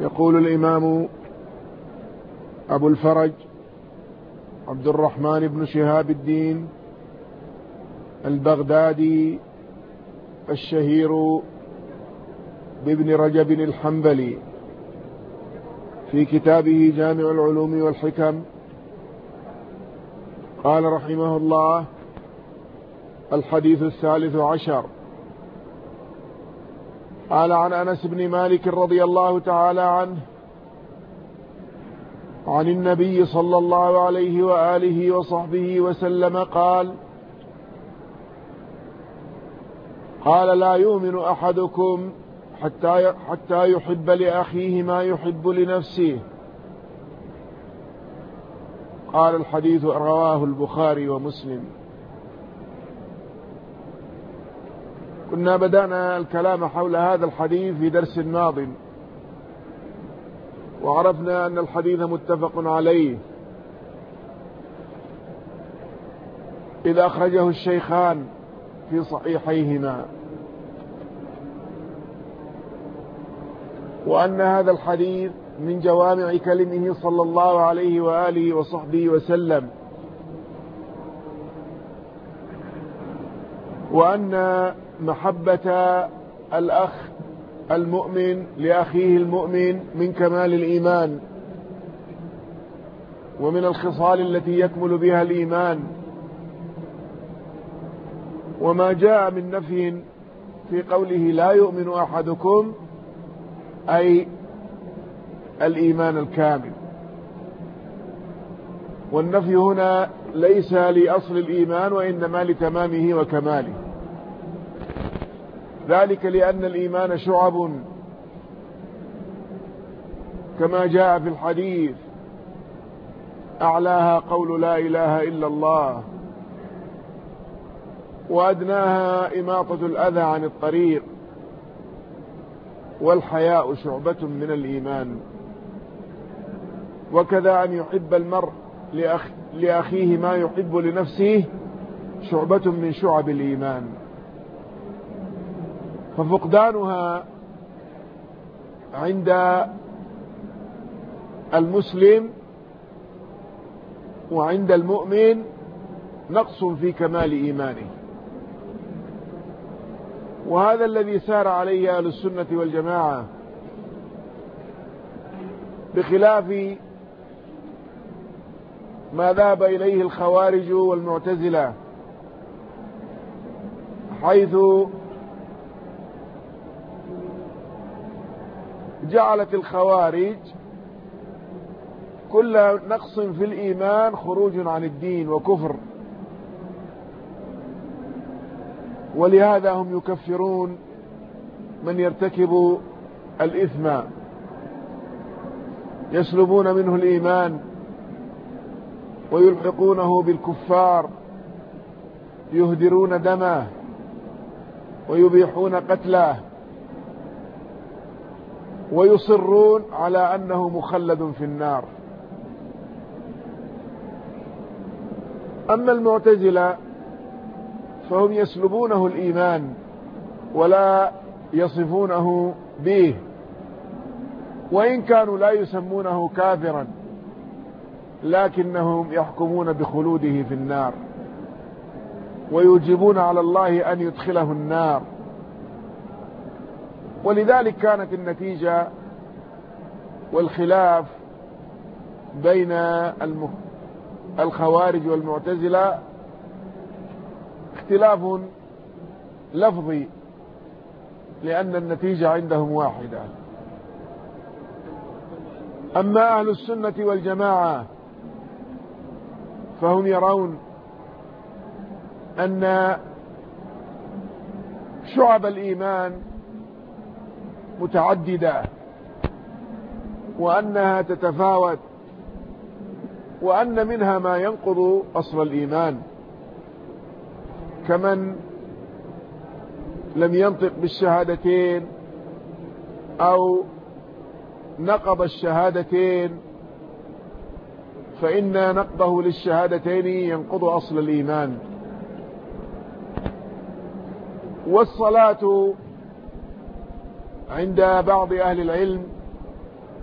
يقول الإمام أبو الفرج عبد الرحمن بن شهاب الدين البغدادي الشهير بابن رجب الحنبلي في كتابه جامع العلوم والحكم قال رحمه الله: الحديث 13. قال: عن أنس بن مالك رضي الله تعالى عنه عن النبي صلى الله عليه وآله وصحبه وسلم قال: لا يؤمن أحدكم حتى يحب لأخيه ما يحب لنفسه. قال: الحديث رواه البخاري ومسلم. كنا بدأنا الكلام حول هذا الحديث في درس ماض، وعرفنا أن الحديث متفق عليه إذا أخرجه الشيخان في صحيحيهما، وأن هذا الحديث من جوامع كلمه صلى الله عليه وآله وصحبه وسلم، وأن محبة الأخ المؤمن لأخيه المؤمن من كمال الإيمان ومن الخصال التي يكمل بها الإيمان. وما جاء من نفي في قوله لا يؤمن أحدكم أي الإيمان الكامل، والنفي هنا ليس لأصل الإيمان وإنما لتمامه وكماله، ذلك لأن الإيمان شعب كما جاء في الحديث: أعلاها قول لا إله إلا الله، وأدناها إماطة الأذى عن الطريق، والحياء شعبة من الإيمان. وكذا أن يحب المرء لأخيه ما يحب لنفسه شعبة من شعب الإيمان، ففقدانها عند المسلم وعند المؤمن نقص في كمال إيمانه. وهذا الذي سار عليه أهل السنة والجماعة، بخلاف ما ذهب إليه الخوارج والمعتزلة، حيث جعلت الخوارج كل نقص في الإيمان خروج عن الدين وكفر، ولهذا هم يكفرون من يرتكب الإثم، يسلبون منه الإيمان ويلحقونه بالكفار، يهدرون دمه ويبيحون قتله، ويصرون على أنه مخلد في النار. أما المعتزلة فهم يسلبونه الإيمان ولا يصفونه به، وإن كانوا لا يسمونه كافرا، لكنهم يحكمون بخلوده في النار ويوجبون على الله أن يدخله النار. ولذلك كانت النتيجة والخلاف بين الخوارج والمعتزلة اختلاف لفظي، لأن النتيجة عندهم واحدة. أما أهل السنة والجماعة فهم يرون أن شعب الإيمان متعددة، وأنها تتفاوت، وأن منها ما ينقض أصل الإيمان، كمن لم ينطق بالشهادتين أو نقض الشهادتين، فإن نقضه للشهادتين ينقض أصل الإيمان. والصلاة عند بعض أهل العلم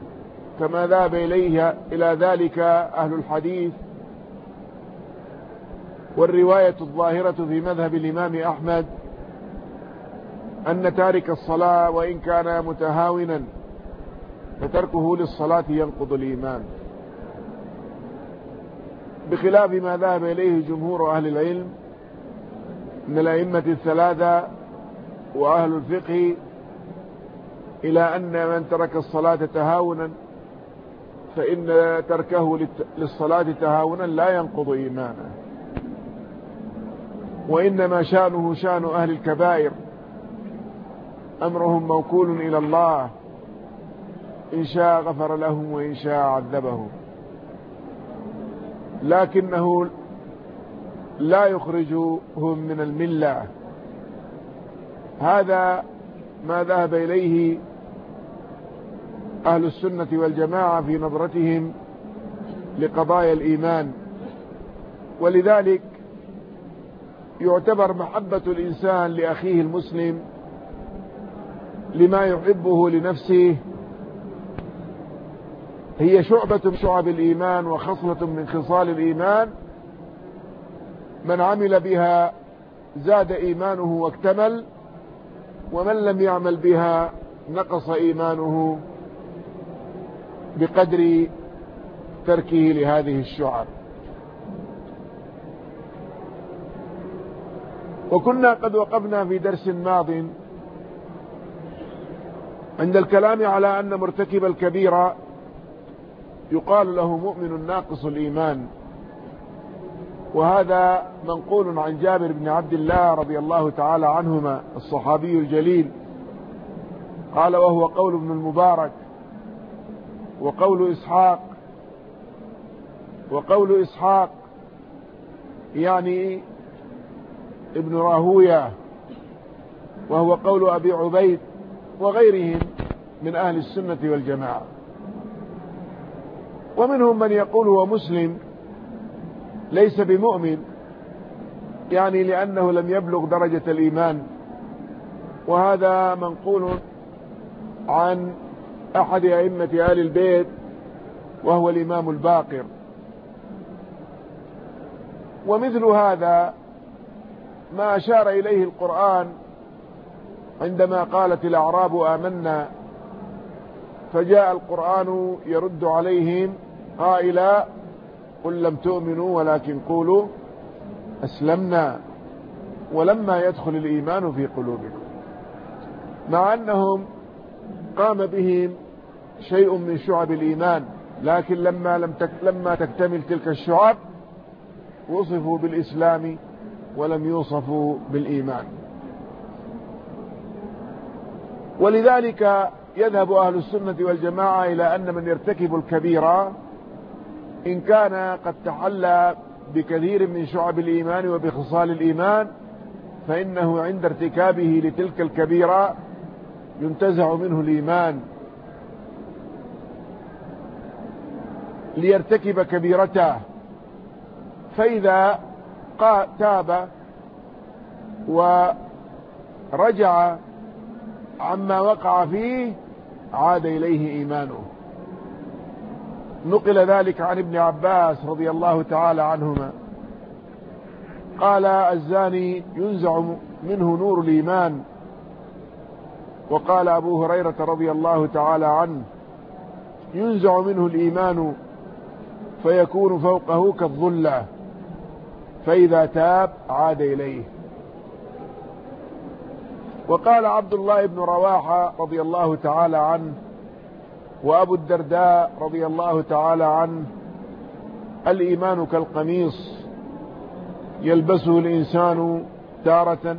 كما ذهب إلى ذلك أهل الحديث. والرواية الظاهرة في مذهب الإمام أحمد أن تارك الصلاة وإن كان متهاونا فتركه للصلاة ينقض الإيمان، بخلاف ما ذهب إليه جمهور أهل العلم من الأئمة الثلاثة وأهل الفقه إلى أن من ترك الصلاة تهاونا فإن تركه للصلاة تهاونا لا ينقض إيمانه، وإنما شأنه شأن أهل الكبائر، أمرهم موكول إلى الله، إن شاء غفر لهم وإن شاء عذبهم، لكنه لا يخرجهم من الملة. هذا ما ذهب إليه أهل السنة والجماعة في نظرتهم لقضايا الإيمان. ولذلك يعتبر محبة الإنسان لأخيه المسلم لما يحبه لنفسه هي شعبة من شعب الإيمان وخصلة من خصال الإيمان، من عمل بها زاد إيمانه واكتمل، ومن لم يعمل بها نقص إيمانه بقدر تركه لهذه الشعب. وكنا قد وقفنا في درس ماض عند الكلام على أن مرتكب الكبيرة يقال له مؤمن ناقص الإيمان، وهذا منقول عن جابر بن عبد الله رضي الله تعالى عنهما الصحابي الجليل، قال وهو قول ابن المبارك وقول إسحاق يعني ابن راهوية، وهو قول أبي عبيد وغيرهم من أهل السنة والجماعة. ومنهم من يقول هو مسلم ليس بمؤمن، يعني لأنه لم يبلغ درجة الإيمان، وهذا منقول عن أحد أئمة آل البيت وهو الإمام الباقر. ومثل هذا ما أشار إليه القرآن عندما قالت الأعراب آمنا، فجاء القرآن يرد عليهم قائلا قل لم تؤمنوا ولكن قولوا أسلمنا ولما يدخل الإيمان في قلوبكم، مع أنهم قام بهم شيء من شعب الإيمان، لكن لما تكتمل تلك الشعب وصفوا بالإسلام ولم يوصفوا بالإيمان. ولذلك يذهب أهل السنة والجماعة إلى أن من يرتكب الكبيرة إن كان قد تحلى بكثير من شعب الإيمان وبخصال الإيمان، فإنه عند ارتكابه لتلك الكبيرة ينتزع منه الإيمان ليرتكب كبيرته، فإذا تاب ورجع عما وقع فيه عاد إليه إيمانه. نقل ذلك عن ابن عباس رضي الله تعالى عنهما قال الزاني ينزع منه نور الإيمان، وقال أبو هريرة رضي الله تعالى عنه ينزع منه الإيمان فيكون فوقه كالظلة، فإذا تاب عاد إليه. وقال عبد الله بن رواحة رضي الله تعالى عنه وأبو الدرداء رضي الله تعالى عنه الإيمان كالقميص يلبسه الإنسان تارة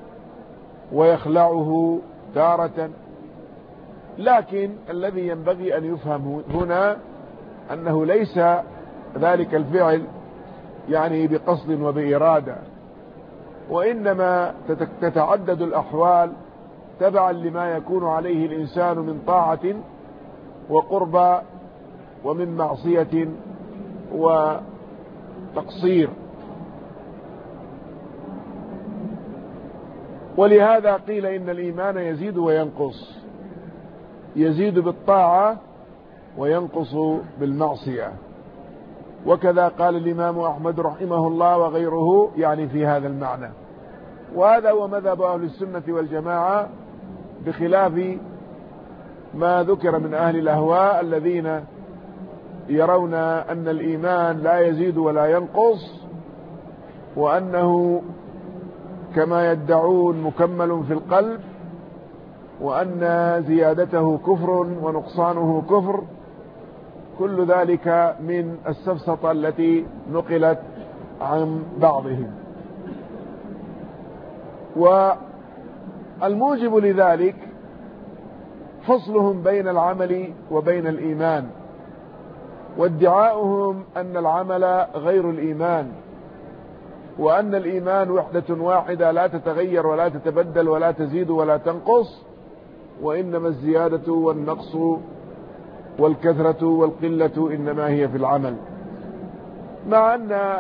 ويخلعه تارة، لكن الذي ينبغي أن يفهم هنا أنه ليس ذلك الفعل يعني بقصد وبإرادة، وإنما تتعدد الأحوال تبعا لما يكون عليه الإنسان من طاعة وقربى ومن معصية وتقصير. ولهذا قيل إن الإيمان يزيد وينقص، يزيد بالطاعة وينقص بالمعصية. وكذا قال الإمام أحمد رحمه الله وغيره يعني في هذا المعنى. وهذا هو مذهب أهل السنة والجماعة، بخلاف ما ذكر من أهل الأهواء الذين يرون أن الإيمان لا يزيد ولا ينقص، وأنه كما يدعون مكمل في القلب، وأن زيادته كفر ونقصانه كفر. كل ذلك من السفسطة التي نقلت عن بعضهم. والموجب لذلك فصلهم بين العمل وبين الإيمان، وادعاؤهم أن العمل غير الإيمان، وأن الإيمان وحدة واحدة لا تتغير ولا تتبدل ولا تزيد ولا تنقص، وإنما الزيادة والنقص والكثرة والقلة إنما هي في العمل، مع أن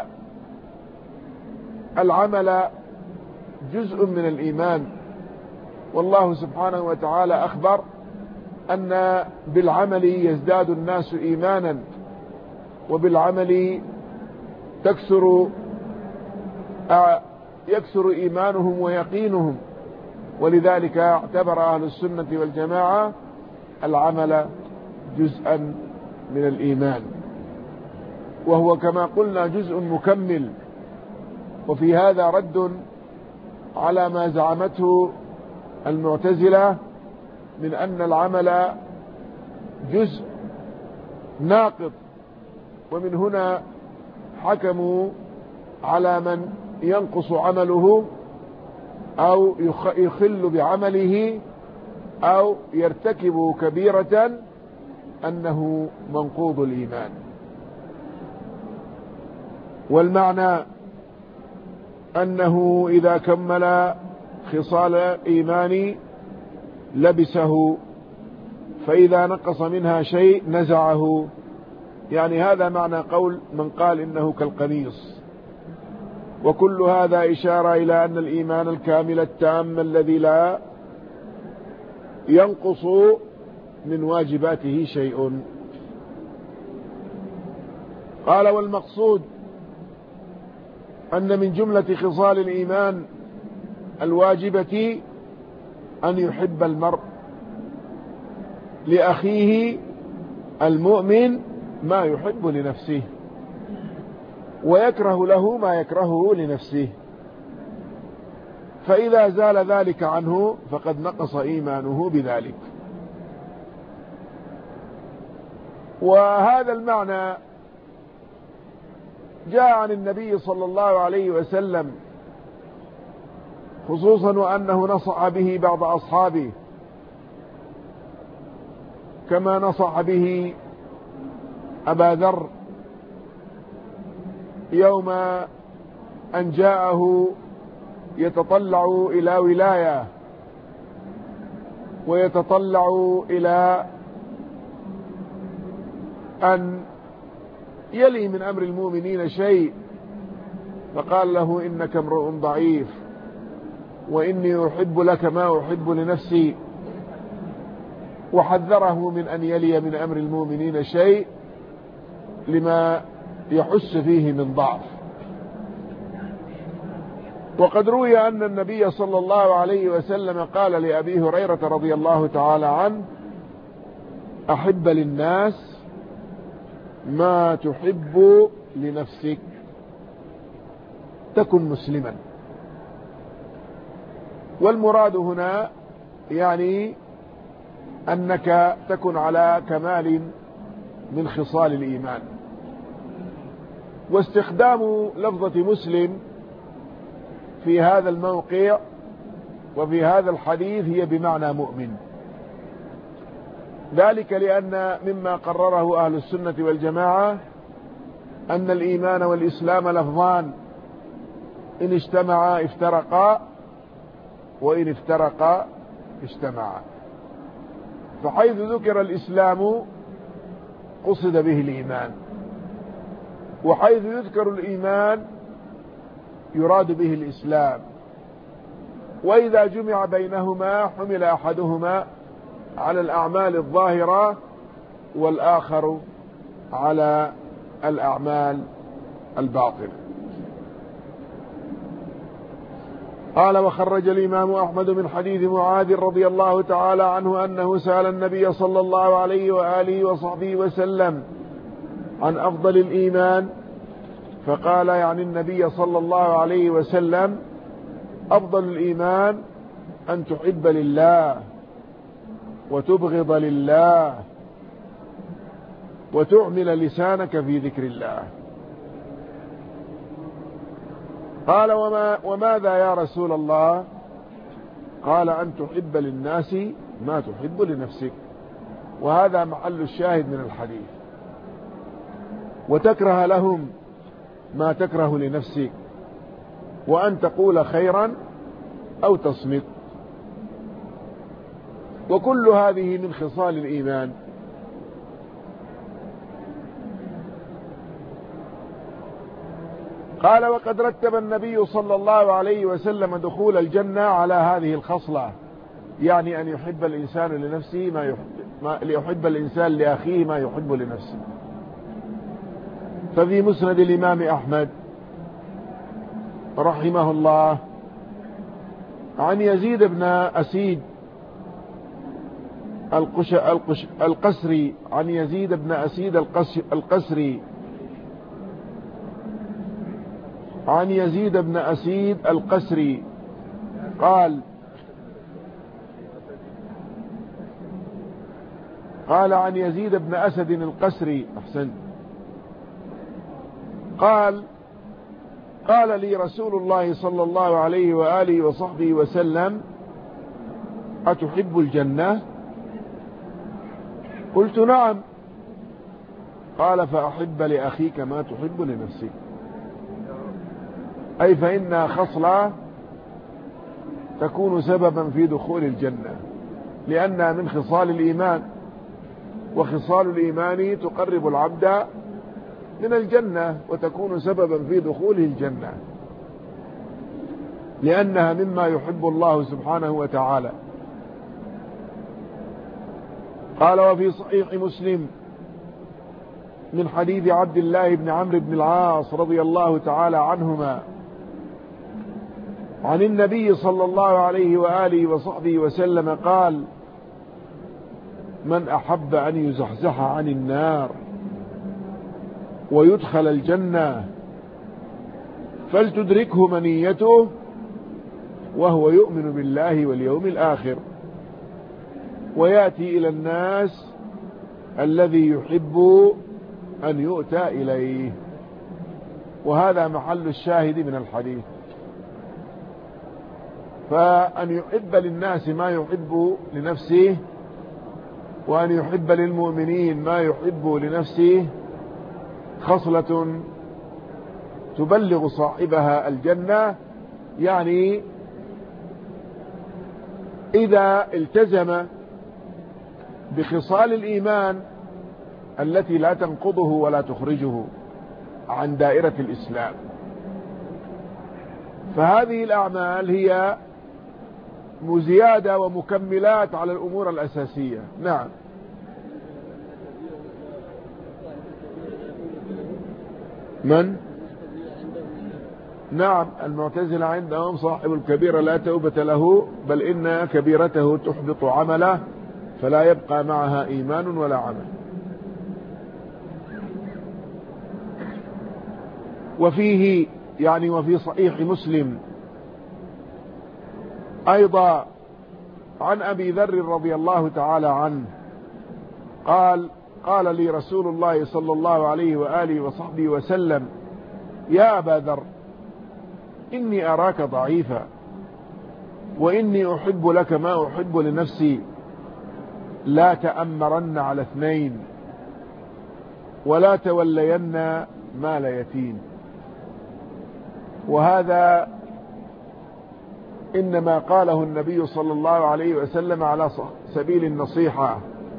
العمل جزء من الإيمان. والله سبحانه وتعالى أخبر أن بالعمل يزداد الناس إيمانا، وبالعمل يكثر إيمانهم ويقينهم. ولذلك اعتبر أهل السنة والجماعة العمل جزءا من الإيمان، وهو كما قلنا جزء مكمل. وفي هذا رد على ما زعمته المعتزلة من أن العمل جزء ناقض، ومن هنا حكموا على من ينقص عمله أو يخل بعمله أو يرتكب كبيرة أنه منقوض الإيمان. والمعنى أنه إذا كمل خصال الإيمان لبسه، فإذا نقص منها شيء نزعه. يعني هذا معنى قول من قال إنه كالقميص. وكل هذا إشارة إلى أن الإيمان الكامل التام الذي لا ينقص من واجباته شيء. قال: والمقصود أن من جملة خصال الإيمان الواجبة أن يحب المرء لأخيه المؤمن ما يحب لنفسه، ويكره له ما يكرهه لنفسه، فإذا زال ذلك عنه فقد نقص إيمانه بذلك. وهذا المعنى جاء عن النبي صلى الله عليه وسلم، خصوصا وأنه نصح به بعض أصحابه، كما نصح به أبا ذر يوم أن جاءه يتطلع إلى ولاية ويتطلع إلى أن يلي من أمر المؤمنين شيء، فقال له: إنك امرؤ ضعيف، وإني أحب لك ما أحب لنفسي، وحذره من أن يلي من أمر المؤمنين شيء لما يحس فيه من ضعف. وقد روي أن النبي صلى الله عليه وسلم قال لأبي هريرة رضي الله تعالى عنه: أحب للناس ما تحب لنفسك تكن مسلما. والمراد هنا يعني أنك تكن على كمال من خصال الإيمان. واستخدام لفظة مسلم في هذا الموقع وفي هذا الحديث هي بمعنى مؤمن، ذلك لأن مما قرره أهل السنة والجماعة أن الإيمان والإسلام لفظان، إن اجتمعا افترقا، وإن افترقا اجتمعا. فحيث ذكر الإسلام قصد به الإيمان، وحيث يذكر الإيمان يراد به الإسلام. وإذا جمع بينهما حمل أحدهما على الأعمال الظاهرة والآخر على الأعمال الباطنة. قال: وخرج الإمام أحمد من حديث معاذ رضي الله تعالى عنه أنه سأل النبي صلى الله عليه وآله وصحبه وسلم عن أفضل الإيمان، فقال يعني النبي صلى الله عليه وسلم: أفضل الإيمان أن تحب لله وتبغض لله وتعمل لسانك في ذكر الله. قال: وماذا يا رسول الله؟ قال: أن تحب للناس ما تحب لنفسك، وهذا محل الشاهد من الحديث، وتكره لهم ما تكره لنفسك، وأن تقول خيرا أو تصمت، وكل هذه من خصال الإيمان. قال: وقد رتب النبي صلى الله عليه وسلم دخول الجنة على هذه الخصلة، يعني أن يحب الإنسان لنفسه ليحب الإنسان لأخيه ما يحب لنفسه. ففي مسند الإمام أحمد رحمه الله عن يزيد بن أسيد القسري، عن يزيد بن أسيد القسري، عن يزيد بن أسيد القسري قال عن يزيد بن أسد القسري أحسن قال لي رسول الله صلى الله عليه وآله وصحبه وسلم: أتحب الجنة؟ قلت: نعم. قال: فأحب لأخيك ما تحب لنفسك، أي فإنها خصلة تكون سببا في دخول الجنة، لأنها من خصال الإيمان، وخصال الإيمان تقرب العبد من الجنة وتكون سببا في دخوله الجنة، لأنها مما يحب الله سبحانه وتعالى. قال: وفي صحيح مسلم من حديث عبد الله بن عمرو بن العاص رضي الله تعالى عنهما عن النبي صلى الله عليه وآله وصحبه وسلم قال: من أحب أن يزحزح عن النار ويدخل الجنة فلتدركه منيته وهو يؤمن بالله واليوم الآخر، ويأتي إلى الناس الذي يحب أن يؤتى إليه. وهذا محل الشاهد من الحديث. فأن يحب للناس ما يحب لنفسه، وأن يحب للمؤمنين ما يحب لنفسه، خصلة تبلغ صاحبها الجنة. يعني إذا التزم بخصال الإيمان التي لا تنقضه ولا تخرجه عن دائرة الإسلام، فهذه الأعمال هي مزيادة ومكملات على الأمور الأساسية. نعم. من؟ نعم، المعتزلة عندهم صاحب الكبيرة لا توبة له، بل إن كبيرته تحبط عمله فلا يبقى معها إيمان ولا عمل. وفيه يعني وفي صحيح مسلم أيضا عن أبي ذر رضي الله تعالى عنه قال لي رسول الله صلى الله عليه وآله وصحبه وسلم: يا أبا ذر، إني أراك ضعيفا، وإني أحب لك ما أحب لنفسي، لا تأمرن على اثنين، ولا تولين مال يتيم. وهذا إنما قاله النبي صلى الله عليه وسلم على سبيل النصيحة،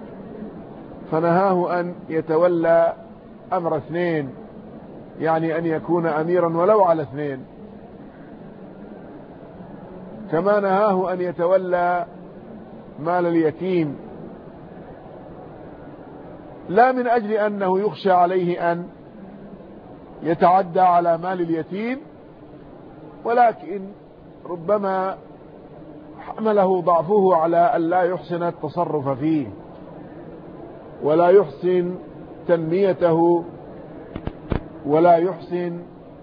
فنهاه أن يتولى أمر اثنين، يعني أن يكون أميرا ولو على اثنين، كما نهاه أن يتولى مال اليتيم، لا من أجل أنه يخشى عليه أن يتعدى على مال اليتيم، ولكن ربما حمله ضعفه على أن لا يحسن التصرف فيه ولا يحسن تنميته ولا يحسن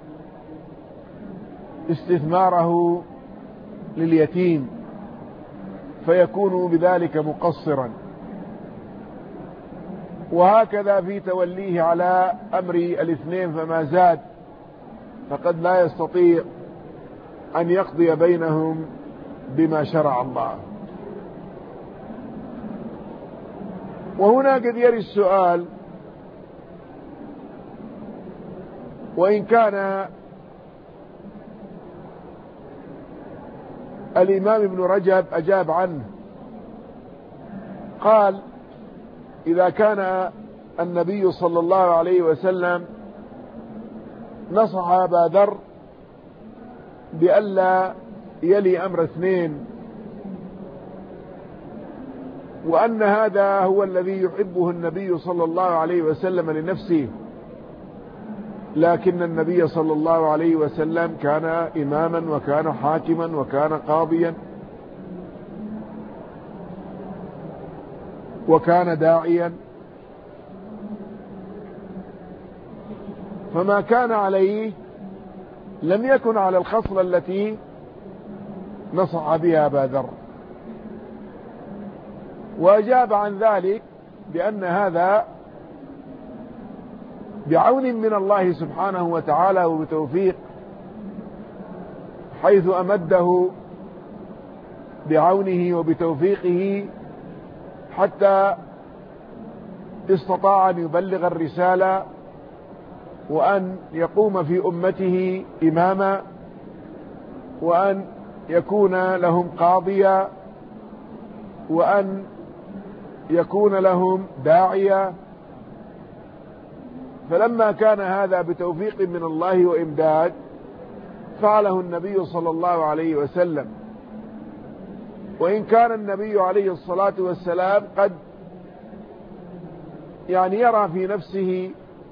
استثماره لليتيم، فيكون بذلك مقصرا. وهكذا في توليه على أمر الاثنين فما زاد، فقد لا يستطيع أن يقضي بينهم بما شرع الله. وهنا قد يري السؤال: وإن كان الإمام ابن رجب أجاب عنه، قال: إذا كان النبي صلى الله عليه وسلم نصح أبا ذر بألا يلي أمر اثنين، وأن هذا هو الذي يحبه النبي صلى الله عليه وسلم لنفسه، لكن النبي صلى الله عليه وسلم كان إماما وكان حاكما وكان قاضيا وكان داعيا، فما كان عليه لم يكن على الخصلة التي نصح بها أبا ذر. وأجاب عن ذلك بأن هذا بعون من الله سبحانه وتعالى وبتوفيق، حيث أمده بعونه وبتوفيقه حتى استطاع أن يبلغ الرسالة وأن يقوم في أمته إماما وأن يكون لهم قاضيا وأن يكون لهم داعيا. فلما كان هذا بتوفيق من الله وإمداد فعله النبي صلى الله عليه وسلم. وإن كان النبي عليه الصلاة والسلام قد يرى في نفسه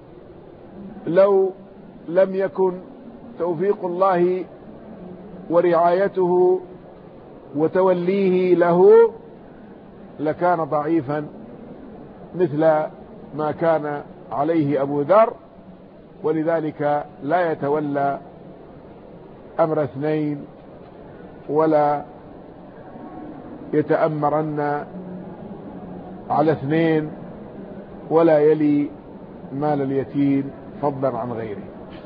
لو لم يكن توفيق الله ورعايته وتوليه له لكان ضعيفا مثل ما كان عليه أبو ذر، ولذلك لا يتولى أمر اثنين ولا يتأمرن على اثنين ولا يلي مال اليتيم فضلا عن غيره.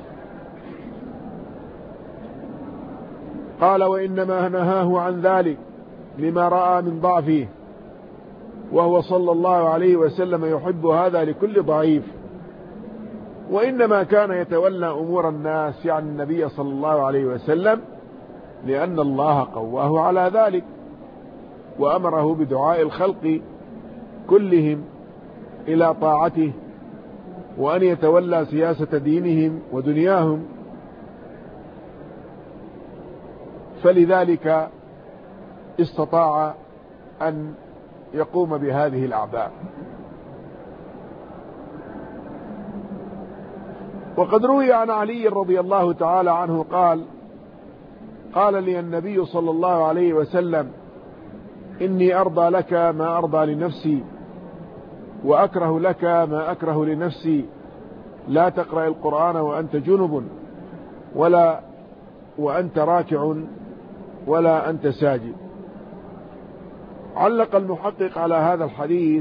قال: وإنما نهاه عن ذلك لما رأى من ضعفه، وهو صلى الله عليه وسلم يحب هذا لكل ضعيف. وإنما كان يتولى أمور الناس يعني النبي صلى الله عليه وسلم لأن الله قواه على ذلك وأمره بدعاء الخلق كلهم إلى طاعته وأن يتولى سياسة دينهم ودنياهم، فلذلك استطاع أن يقوم بهذه الأعباء. وقد روي عن علي رضي الله تعالى عنه قال لي النبي صلى الله عليه وسلم: إني أرضى لك ما أرضى لنفسي وأكره لك ما أكره لنفسي، لا تقرأ القرآن وأنت جنب ولا وأنت راكع ولا أنت ساجد. علق المحقق على هذا الحديث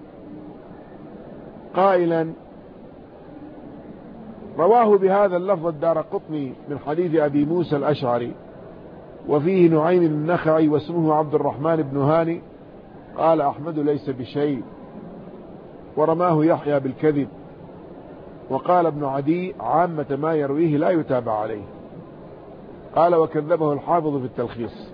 قائلا: رواه بهذا اللفظ الدارقطني من حديث أبي موسى الأشعري، وفيه نعيم النخعي واسمه عبد الرحمن بن هاني، قال أحمد ليس بشيء، ورماه يحيى بالكذب، وقال ابن عدي عامة ما يرويه لا يتابع عليه. قال: وكذبه الحافظ في التلخيص.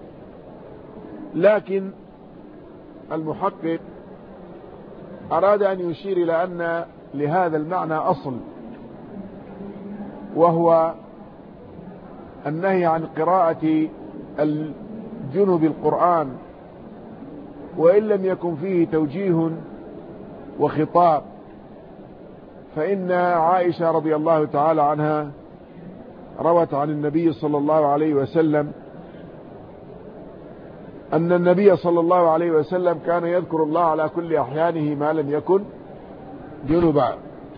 لكن المحقق أراد أن يشير إلى أن لهذا المعنى أصل، وهو النهي عن قراءة الجنب القرآن، وإن لم يكن فيه توجيه وخطاب. فإن عائشة رضي الله تعالى عنها روت عن النبي صلى الله عليه وسلم أن النبي صلى الله عليه وسلم كان يذكر الله على كل أحيانه ما لم يكن جنبا.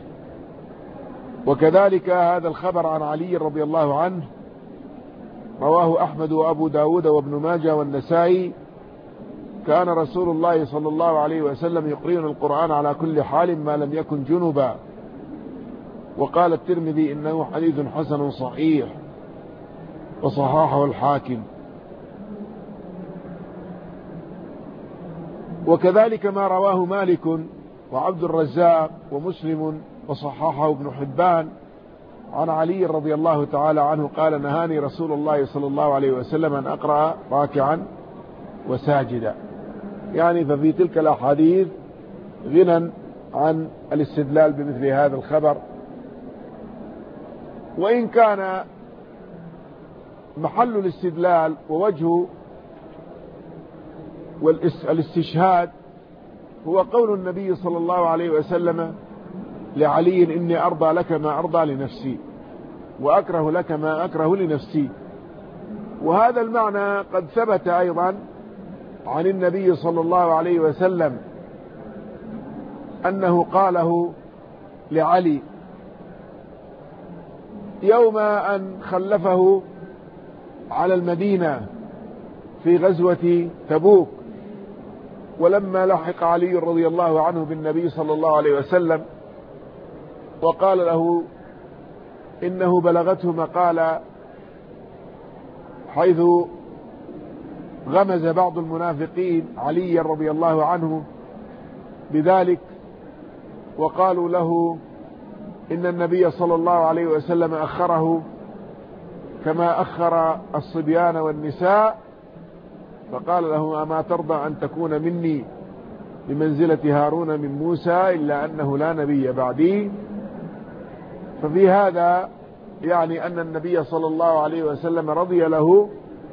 وكذلك هذا الخبر عن علي رضي الله عنه رواه أحمد وأبو داود وابن ماجه والنسائي: كان رسول الله صلى الله عليه وسلم يقرئنا القرآن على كل حال ما لم يكن جنبا. وقال الترمذي إنه حديث حسن صحيح، وصححه الحاكم. وكذلك ما رواه مالك وعبد الرزاق ومسلم وصححه ابن حبان عن علي رضي الله تعالى عنه قال: نهاني رسول الله صلى الله عليه وسلم أن أقرأ راكعا وساجدا. يعني ففي تلك الأحاديث غنى عن الاستدلال بمثل هذا الخبر. وإن كان محل الاستدلال ووجه والاستشهاد هو قول النبي صلى الله عليه وسلم لعلي: إني أرضى لك ما أرضى لنفسي، وأكره لك ما أكره لنفسي. وهذا المعنى قد ثبت أيضا عن النبي صلى الله عليه وسلم أنه قاله لعلي يوم أن خلفه على المدينة في غزوة تبوك، ولما لحق علي رضي الله عنه بالنبي صلى الله عليه وسلم وقال له إنه بلغته مقالة حيث غمز بعض المنافقين علي رضي الله عنه بذلك، وقالوا له إن النبي صلى الله عليه وسلم أخره كما أخر الصبيان والنساء، فقال له: أما ترضى أن تكون مني بمنزلة هارون من موسى إلا أنه لا نبي بعدي. ففي هذا يعني أن النبي صلى الله عليه وسلم رضي له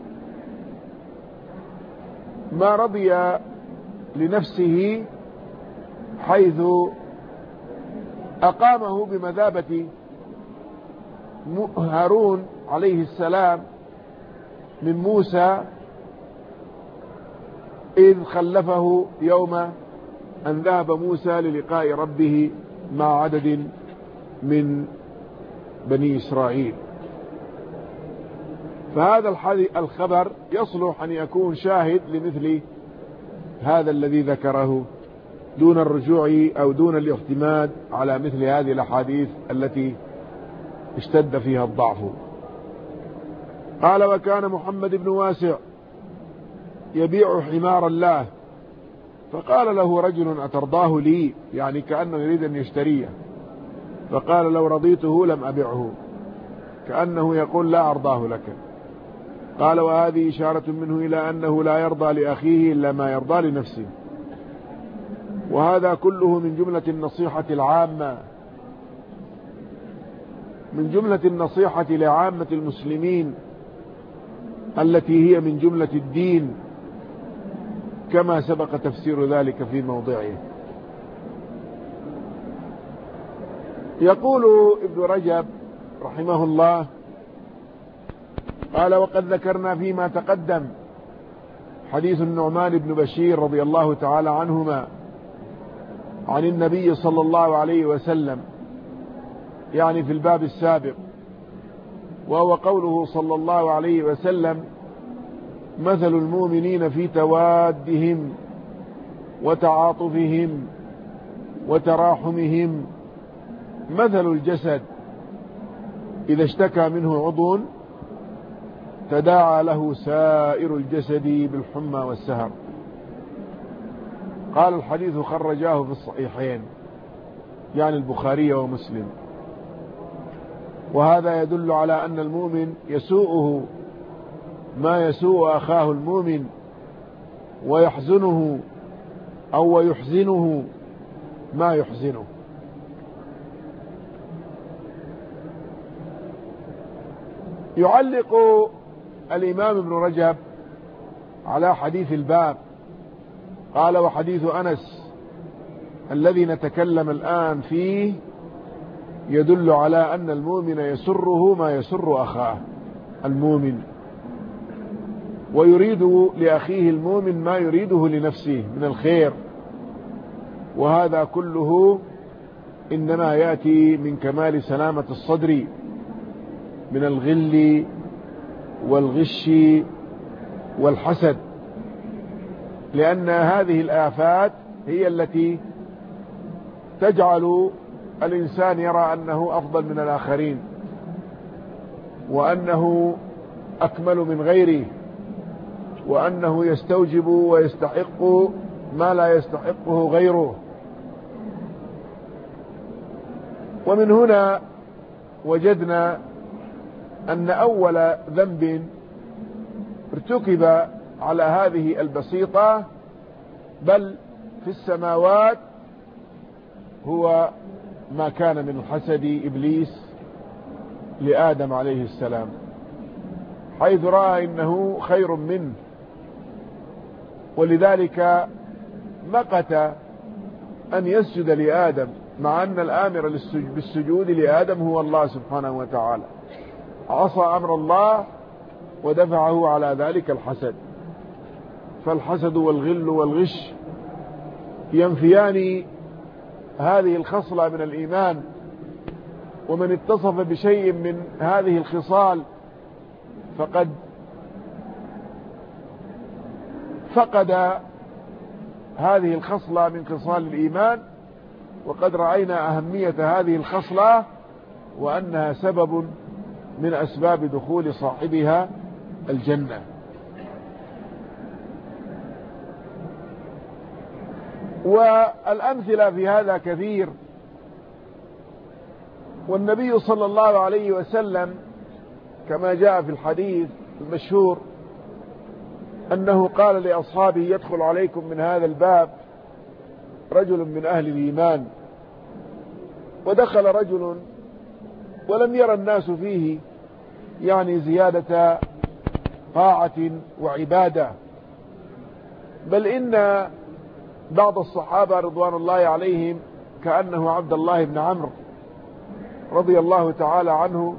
ما رضي لنفسه، حيث أقامه بمثابة هارون عليه السلام من موسى، إذ خلفه يوم أن ذهب موسى للقاء ربه مع عدد من بني إسرائيل. فهذا الخبر يصلح أن يكون شاهد لمثل هذا الذي ذكره، دون الرجوع أو دون الاعتماد على مثل هذه الأحاديث التي اشتد فيها الضعف. قال: وكان محمد بن واسع يبيع حمار الله، فقال له رجل: أترضاه لي؟ يعني كأنه يريد أن يشتريه، فقال: لو رضيته لم أبعه، كأنه يقول: لا أرضاه لك. قال: وهذه إشارة منه إلى أنه لا يرضى لأخيه إلا ما يرضى لنفسه. وهذا كله من جملة النصيحة العامة، من جملة النصيحة لعامة المسلمين التي هي من جملة الدين، كما سبق تفسير ذلك في موضعه. يقول ابن رجب رحمه الله: قال: وقد ذكرنا فيما تقدم حديث النعمان بن بشير رضي الله تعالى عنهما عن النبي صلى الله عليه وسلم، يعني في الباب السابق، وهو قوله صلى الله عليه وسلم: مثل المؤمنين في توادهم وتعاطفهم وتراحمهم مثل الجسد إذا اشتكى منه عضو تداعى له سائر الجسد بالحمى والسهر. قال: الحديث خرجاه في الصحيحين، يعني البخاري ومسلم. وهذا يدل على أن المؤمن يسوءه ما يسوء أخاه المؤمن، ويحزنه أو يحزنه ما يحزنه. يعلق الإمام ابن رجب على حديث الباب، قال: وحديث أنس الذي نتكلم الآن فيه يدل على أن المؤمن يسره ما يسر أخاه المؤمن، ويريد لأخيه المؤمن ما يريده لنفسه من الخير، وهذا كله إنما يأتي من كمال سلامة الصدر من الغل والغش والحسد، لأن هذه الآفات هي التي تجعل الإنسان يرى أنه أفضل من الآخرين، وأنه أكمل من غيره، وأنه يستوجب ويستحق ما لا يستحقه غيره. ومن هنا وجدنا أن أول ذنب ارتكب على هذه البسيطة بل في السماوات هو ما كان من حسد إبليس لآدم عليه السلام، حيث رأى إنه خير منه، ولذلك مقت أن يسجد لآدم، مع أن الآمر بالسجود لآدم هو الله سبحانه وتعالى، عصى أمر الله ودفعه على ذلك الحسد. فالحسد والغل والغش ينفيان هذه الخصلة من الإيمان، ومن اتصف بشيء من هذه الخصال فقد فقد هذه الخصلة من خصال الإيمان. وقد رأينا أهمية هذه الخصلة وأنها سبب من أسباب دخول صاحبها الجنة. والأمثلة في هذا كثير، والنبي صلى الله عليه وسلم كما جاء في الحديث المشهور أنه قال لأصحابه: يدخل عليكم من هذا الباب رجل من أهل الإيمان. ودخل رجل ولم يرى الناس فيه يعني زيادة طاعة وعبادة، بل إن بعض الصحابة رضوان الله عليهم كأنه عبد الله بن عمرو رضي الله تعالى عنه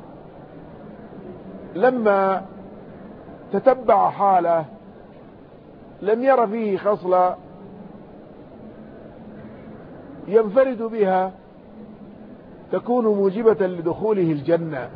لما تتبع حاله لم ير فيه خصلة ينفرد بها تكون موجبة لدخوله الجنة،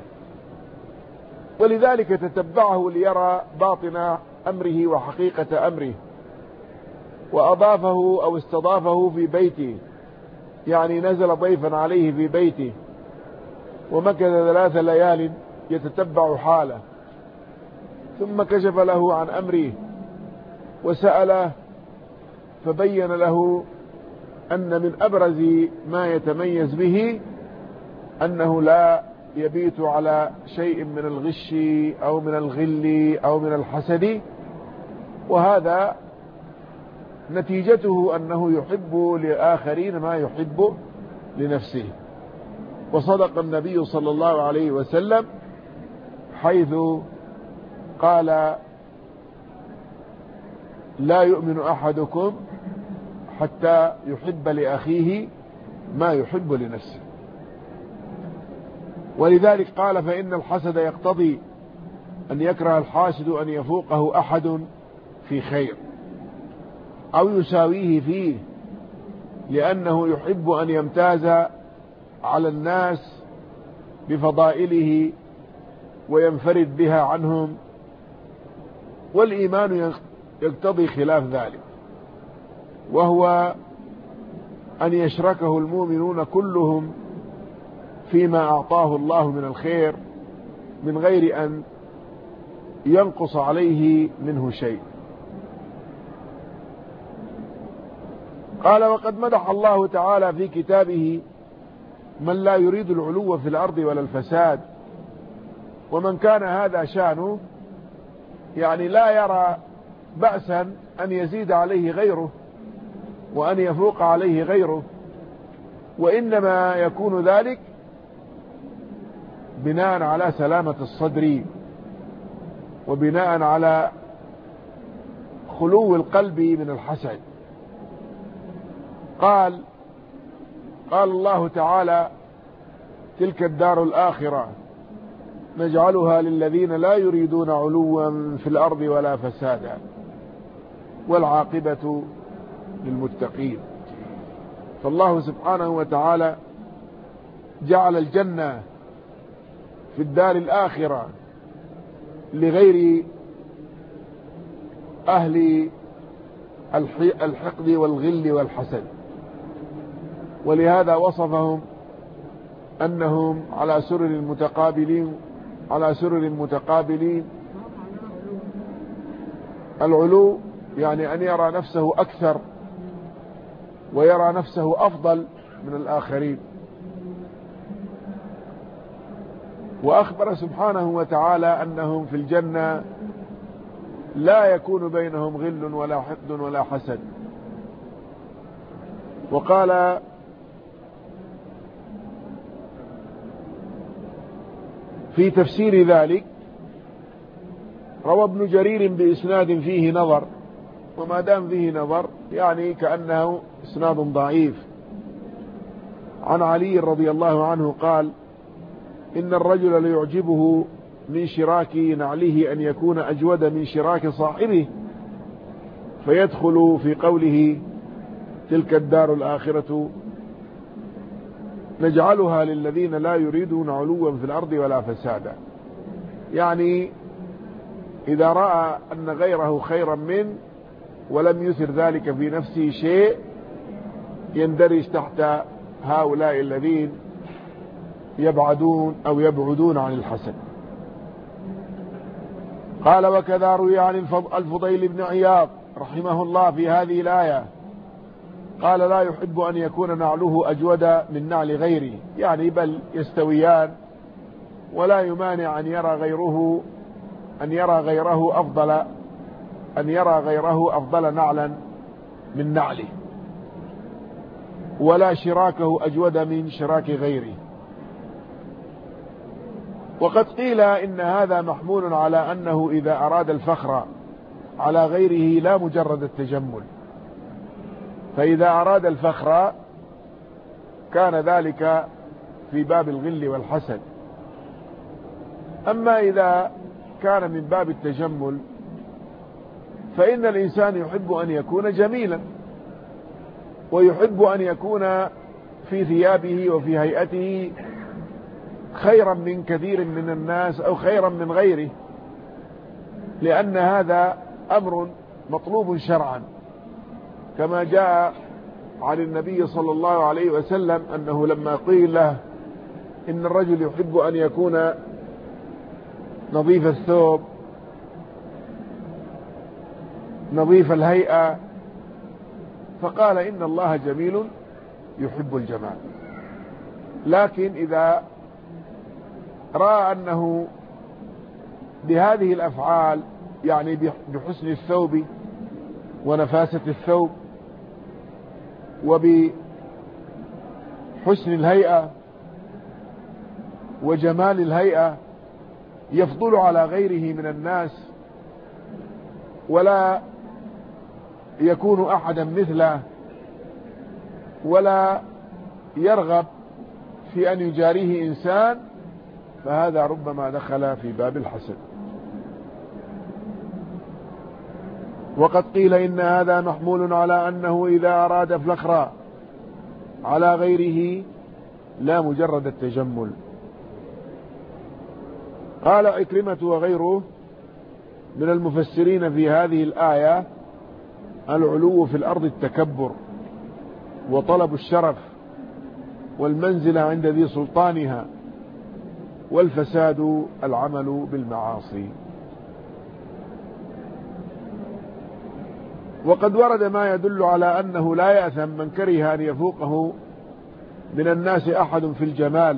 ولذلك تتبعه ليرى باطن أمره وحقيقة أمره، وأضافه أو استضافه في بيته، يعني نزل ضيفا عليه في بيته ومكث 3 ليال يتتبع حاله، ثم كشف له عن أمره وسأله فبين له أن من أبرز ما يتميز به أنه لا يبيت على شيء من الغش أو من الغل أو من الحسد، وهذا نتيجته أنه يحب للآخرين ما يحب لنفسه. وصدق النبي صلى الله عليه وسلم حيث قال: لا يؤمن أحدكم حتى يحب لأخيه ما يحب لنفسه. ولذلك قال: فإن الحسد يقتضي أن يكره الحاسد أن يفوقه أحد في خير أو يساويه فيه، لأنه يحب أن يمتاز على الناس بفضائله وينفرد بها عنهم، والإيمان يقتضي خلاف ذلك، وهو أن يشركه المؤمنون كلهم فيما أعطاه الله من الخير من غير أن ينقص عليه منه شيء. قال: وقد مدح الله تعالى في كتابه من لا يريد العلو في الأرض ولا الفساد، ومن كان هذا شانه يعني لا يرى بأسا أن يزيد عليه غيره وأن يفوق عليه غيره، وإنما يكون ذلك بناء على سلامة الصدر وبناء على خلو القلب من الحسد. قال: قال الله تعالى: تلك الدار الآخرة نجعلها للذين لا يريدون علوا في الأرض ولا فسادا والعاقبة للمتقين. فالله سبحانه وتعالى جعل الجنة في الدار الآخرة لغير أهل الحقد والغل والحسد، ولهذا وصفهم أنهم على سرر متقابلين. العلو يعني أن يرى نفسه أكثر ويرى نفسه أفضل من الآخرين. وأخبر سبحانه وتعالى أنهم في الجنة لا يكون بينهم غل ولا حقد ولا حسد. وقال: في تفسير ذلك روى ابن جرير بإسناد فيه نظر، وما دام فيه نظر يعني كأنه إسناد ضعيف، عن علي رضي الله عنه قال: إن الرجل ليعجبه من شراك نعله أن يكون أجود من شراك صاحبه، فيدخل في قوله: تلك الدار الآخرة نجعلها للذين لا يريدون علوا في الأرض ولا فسادا. يعني إذا رأى أن غيره خيرا منه ولم يثر ذلك في نفسه شيء يندرج تحت هؤلاء الذين يبعدون عن الحسد. قال: وكذا روي عن الفضيل بن عياض رحمه الله في هذه الآية قال: لا يحب أن يكون نعله أجود من نعل غيره، يعني بل يستويان، ولا يمانع أن يرى غيره أفضل نعلا من نعله، ولا شراكه أجود من شراك غيره. وقد قيل إن هذا محمول على أنه إذا أراد الفخر على غيره لا مجرد التجمل، فإذا أراد الفخر كان ذلك في باب الغل والحسد. أما إذا كان من باب التجمل فإن الإنسان يحب أن يكون جميلا، ويحب أن يكون في ثيابه وفي هيئته خيرا من كثير من الناس أو خيرا من غيره، لأن هذا أمر مطلوب شرعا، كما جاء عن النبي صلى الله عليه وسلم أنه لما قيل له إن الرجل يحب أن يكون نظيف الثوب نظيف الهيئة، فقال: إن الله جميل يحب الجمال. لكن إذا رأى أنه بهذه الأفعال، يعني بحسن الثوب ونفاسة الثوب وبحسن الهيئة وجمال الهيئة، يفضل على غيره من الناس ولا يكون أحدا مثله، ولا يرغب في أن يجاريه إنسان، فهذا ربما دخل في باب الحسد. وقد قيل إن هذا محمول على أنه إذا أراد الفخر على غيره لا مجرد التجمل. قال عكرمة وغيره من المفسرين في هذه الآية: العلو في الأرض التكبر وطلب الشرف والمنزلة عند ذي سلطانها، والفساد العمل بالمعاصي. وقد ورد ما يدل على أنه لا يأثم من كره أن يفوقه من الناس أحد في الجمال.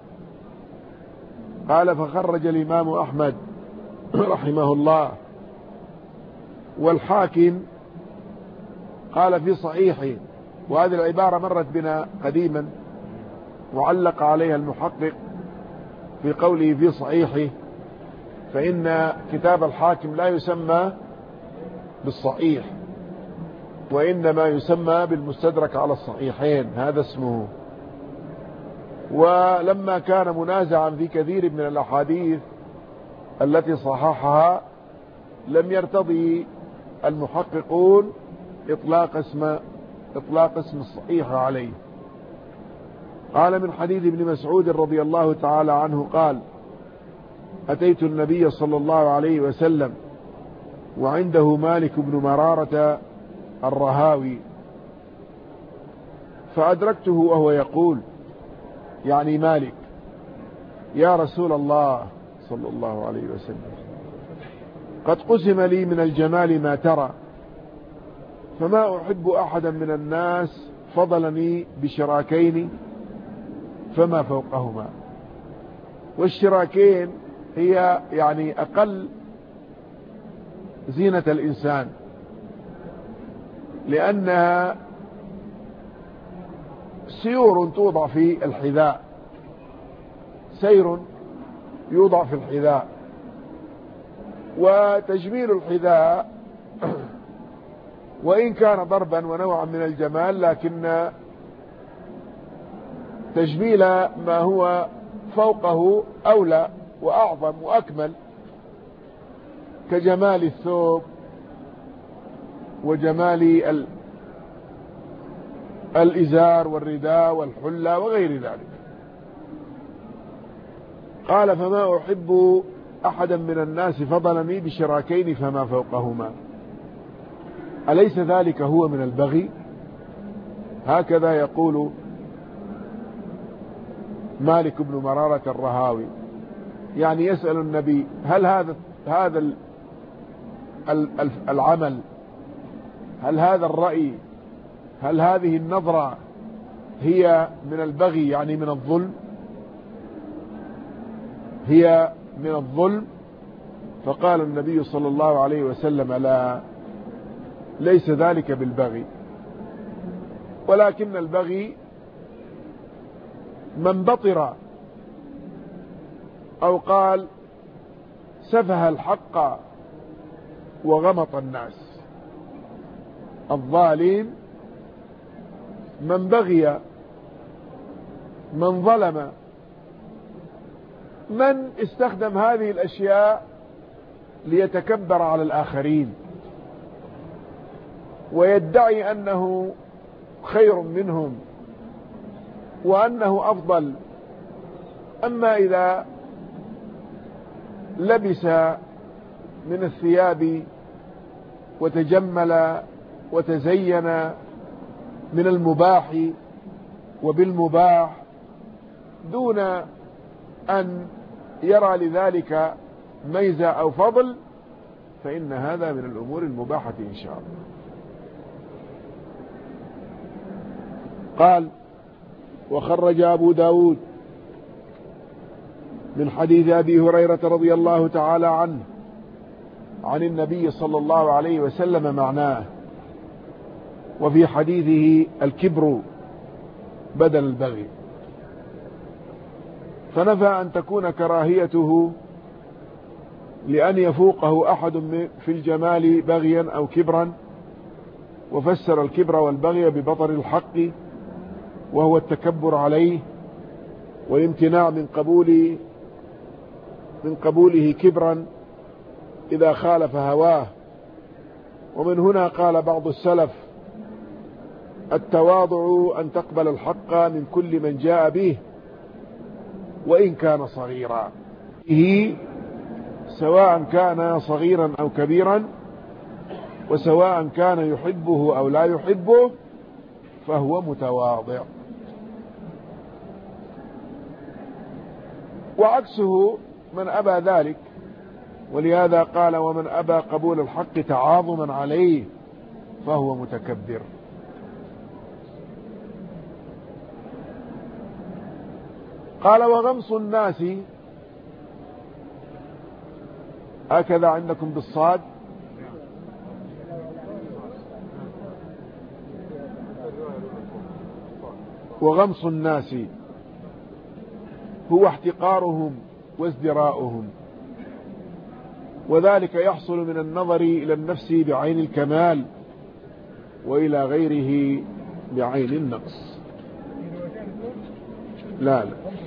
قال: فخرج الإمام أحمد رحمه الله والحاكم قال في صحيحه، وهذه العبارة مرت بنا قديما وعلق عليها المحقق في قوله في صحيحه، فإن كتاب الحاكم لا يسمى بالصحيح، وإنما يسمى بالمستدرك على الصحيحين، هذا اسمه. ولما كان منازعا في كثير من الأحاديث التي صححها لم يرتضي المحققون إطلاق اسم الصحيح عليه. قال من حديث ابن مسعود رضي الله تعالى عنه قال: أتيت النبي صلى الله عليه وسلم وعنده مالك بن مرارة الرهاوي فأدركته وهو يقول، يعني مالك: يا رسول الله صلى الله عليه وسلم، قد قسم لي من الجمال ما ترى، فما أحب أحدا من الناس فضلني بشراكين فما فوقهما. والشراكين هي يعني أقل زينة الإنسان، لأنها سيور توضع في الحذاء، سير يوضع في الحذاء. وتجميل الحذاء وإن كان ضربا ونوعا من الجمال، لكن تجميل ما هو فوقه أولى وأعظم وأكمل، كجمال الثوب وجمال الإزار والرداء والحلة وغير ذلك. قال: فما أحب أحدا من الناس فضلني بشراكين فما فوقهما. أليس ذلك هو من البغي؟ هكذا يقول مالك بن مرارة الرهاوي، يعني يسأل النبي: هل هذا العمل، هل هذا الرأي، هل هذه النظرة هي من البغي، يعني من الظلم؟ هي من الظلم؟ فقال النبي صلى الله عليه وسلم: لا، ليس ذلك بالبغي، ولكن البغي من بطر أو قال سفه الحق وغمط الناس. الظالم من بغي، من ظلم، من استخدم هذه الأشياء ليتكبر على الآخرين ويدعي أنه خير منهم وأنه أفضل. أما إذا لبس من الثياب وتجمل وتزين من المباح وبالمباح دون أن يرى لذلك ميزة أو فضل، فإن هذا من الأمور المباحة إن شاء الله. قال: وخرج أبو داود من حديث أبي هريرة رضي الله تعالى عنه عن النبي صلى الله عليه وسلم معناه، وفي حديثه الكبر بدل البغي، فنفى أن تكون كراهيته لأن يفوقه أحد في الجمال بغيا أو كبرا، وفسر الكبر والبغي ببطر الحق وهو التكبر عليه والامتناع من قبوله كبرا إذا خالف هواه. ومن هنا قال بعض السلف: التواضع أن تقبل الحق من كل من جاء به وإن كان صغيرا، سواء كان صغيرا أو كبيرا، وسواء كان يحبه أو لا يحبه، فهو متواضع. وعكسه من أبى ذلك، ولهذا قال: ومن أبى قبول الحق تعاظما عليه فهو متكبر. قال: وغمص الناس، هكذا عندكم بالصاد، وغمص الناس هو احتقارهم وازدراؤهم، وذلك يحصل من النظر إلى النفس بعين الكمال وإلى غيره بعين النقص. لا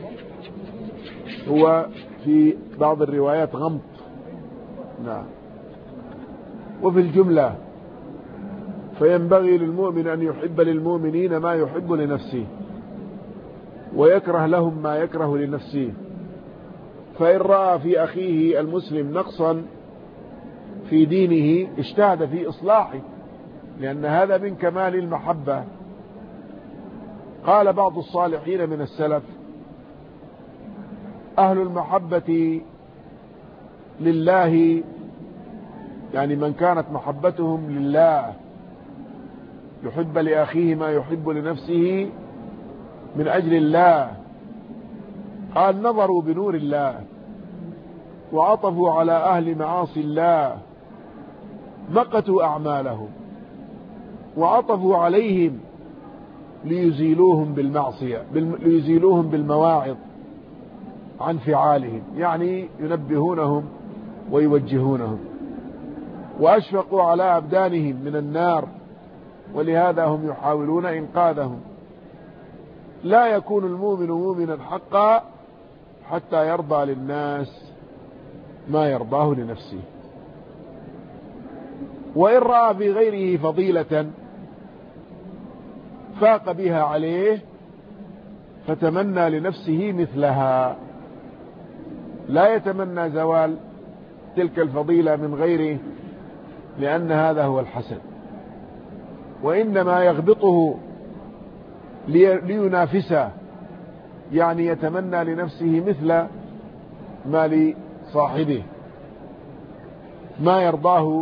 هو في بعض الروايات غمط. نعم. وفي الجملة فينبغي للمؤمن أن يحب للمؤمنين ما يحب لنفسه ويكره لهم ما يكره لنفسه. فإن رأى في أخيه المسلم نقصا في دينه اجتهد في إصلاحه، لأن هذا من كمال المحبة. قال بعض الصالحين من السلف: أهل المحبة لله، يعني من كانت محبتهم لله يحب لأخيه ما يحب لنفسه من أجل الله، قال: نظروا بنور الله وعطفوا على أهل معاصي الله، مقتوا أعمالهم وعطفوا عليهم ليزيلوهم بالمعصية، ليزيلوهم بالمواعظ عن فعالهم، يعني ينبهونهم ويوجهونهم. وأشفقوا على أبدانهم من النار، ولهذا هم يحاولون إنقاذهم. لا يكون المؤمن مؤمنا حقا حتى يرضى للناس ما يرضاه لنفسه. وإن رأى في غيره فضيلة فاق بها عليه فتمنى لنفسه مثلها. لا يتمنى زوال تلك الفضيلة من غيره، لأن هذا هو الحسد، وإنما يغبطه لينافسه، يعني يتمنى لنفسه مثل ما لصاحبه ما يرضاه.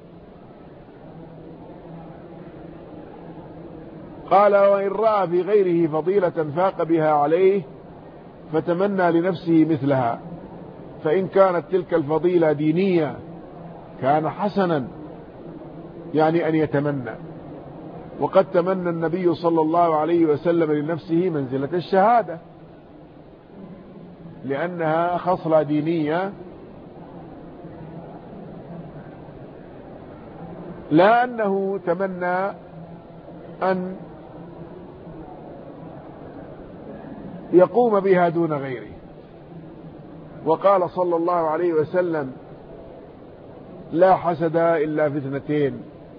قال: وإن رأى في غيره فضيلة فاق بها عليه فتمنى لنفسه مثلها، فإن كانت تلك الفضيلة دينية كان حسنا، يعني أن يتمنى. وقد تمنى النبي صلى الله عليه وسلم لنفسه منزلة الشهادة، لأنها خصلة دينية، لا أنه تمنى أن يقوم بها دون غيره. وقال صلى الله عليه وسلم: لا حسد إلا في اثنتين.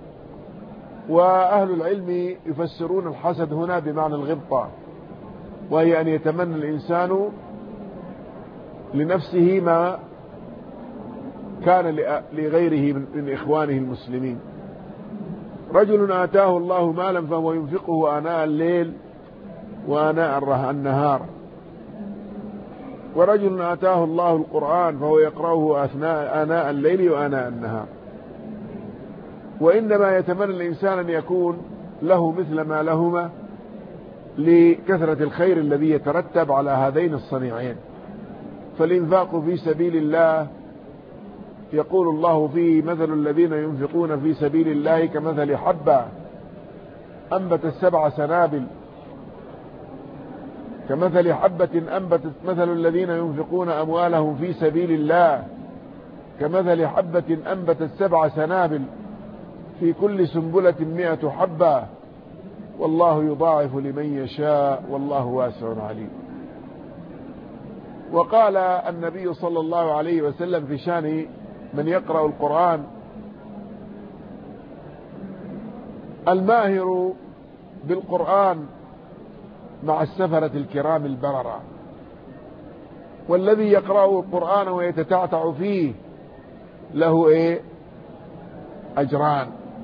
وأهل العلم يفسرون الحسد هنا بمعنى الغبطة، وهي أن يتمنى الإنسان لنفسه ما كان لغيره من إخوانه المسلمين. رجل آتاه الله مالا فهو ينفقه آناء الليل وآناء النهار، ورجل آتاه الله القرآن فهو يقرأه آناء الليل وآناء النهار. وإنما يتمنى الإنسان أن يكون له مثل ما لهما لكثرة الخير الذي يترتب على هذين الصنيعين. فالإنفاق في سبيل الله يقول الله فيه: مثل الذين ينفقون في سبيل الله كمثل حبة أنبتت 7 سنابل، كمثل حبة أنبتت. مثل الذين ينفقون أموالهم في سبيل الله كمثل حبة أنبتت 7 سنابل في كل سنبلة 100 حبة والله يضاعف لمن يشاء والله واسع عليم. وقال النبي صلى الله عليه وسلم في شان من يقرأ القرآن: الماهر بالقرآن مع السفرة الكرام البررة، والذي يقرأ القرآن ويتتعتع فيه له أجران.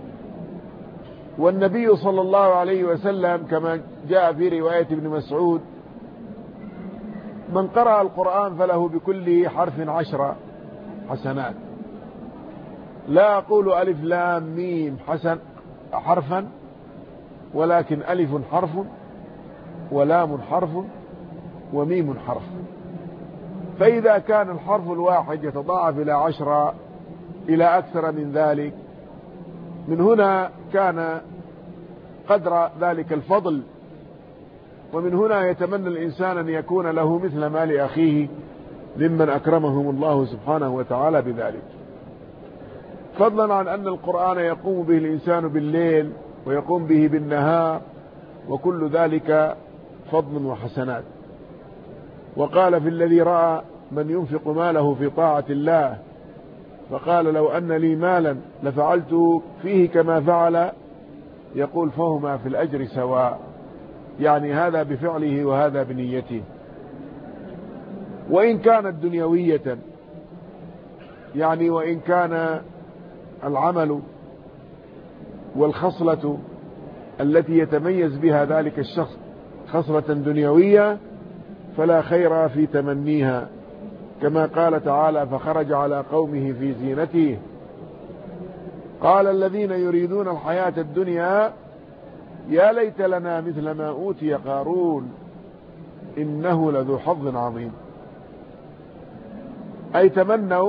والنبي صلى الله عليه وسلم كما جاء في رواية ابن مسعود: من قرأ القرآن فله بكل حرف 10 حسنات. لا أقول ألف لام ميم حرفا، ولكن ألف حرف ولام حرف وميم حرف. فإذا كان الحرف الواحد يتضاعف إلى 10 إلى أكثر من ذلك، من هنا كان قدر ذلك الفضل. ومن هنا يتمنى الإنسان أن يكون له مثل ما لأخيه ممن أكرمهم الله سبحانه وتعالى بذلك. فضلا عن أن القرآن يقوم به الإنسان بالليل ويقوم به بالنهار، وكل ذلك فضل وحسنات. وقال في الذي رأى من ينفق ماله في طاعة الله فقال لو أن لي مالا لفعلت فيه كما فعل، يقول فهما في الأجر سواء، يعني هذا بفعله وهذا بنيته. وإن كانت دنيوية، يعني وإن كان العمل والخصلة التي يتميز بها ذلك الشخص خصلة دنيوية فلا خير في تمنيها، كما قال تعالى فخرج على قومه في زينته قال الذين يريدون الحياة الدنيا يا ليت لنا مثل ما أوتي قارون إنه لذو حظ عظيم، أي تمنوا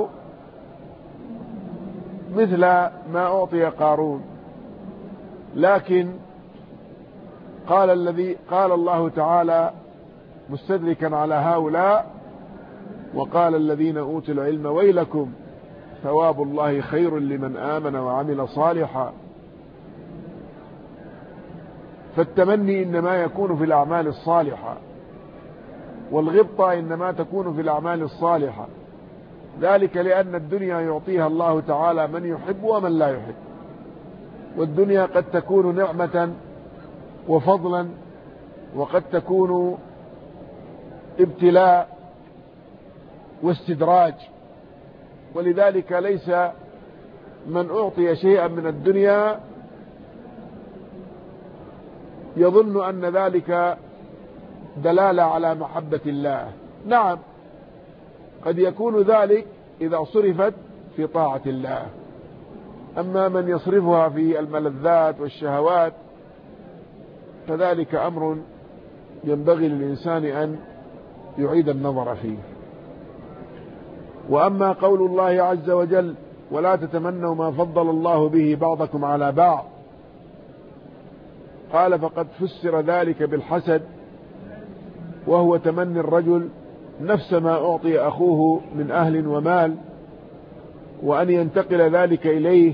مثل ما أعطي قارون. لكن قال الله تعالى مستدركا على هؤلاء وقال الذين أوتوا العلم ويلكم ثواب الله خير لمن آمن وعمل صالحا. فالتمني إنما يكون في الأعمال الصالحة، والغبطة إنما تكون في الأعمال الصالحة، ذلك لأن الدنيا يعطيها الله تعالى من يحب ومن لا يحب، والدنيا قد تكون نعمة وفضلا وقد تكون ابتلاء واستدراج، ولذلك ليس من أعطي شيئا من الدنيا يظن أن ذلك دلالة على محبة الله. نعم قد يكون ذلك إذا صرفت في طاعة الله، أما من يصرفها في الملذات والشهوات فذلك أمر ينبغي للإنسان أن يعيد النظر فيه. وأما قول الله عز وجل ولا تتمنوا ما فضل الله به بعضكم على بعض، قال فقد فسر ذلك بالحسد، وهو تمني الرجل نفس ما أعطي أخوه من أهل ومال وأن ينتقل ذلك إليه،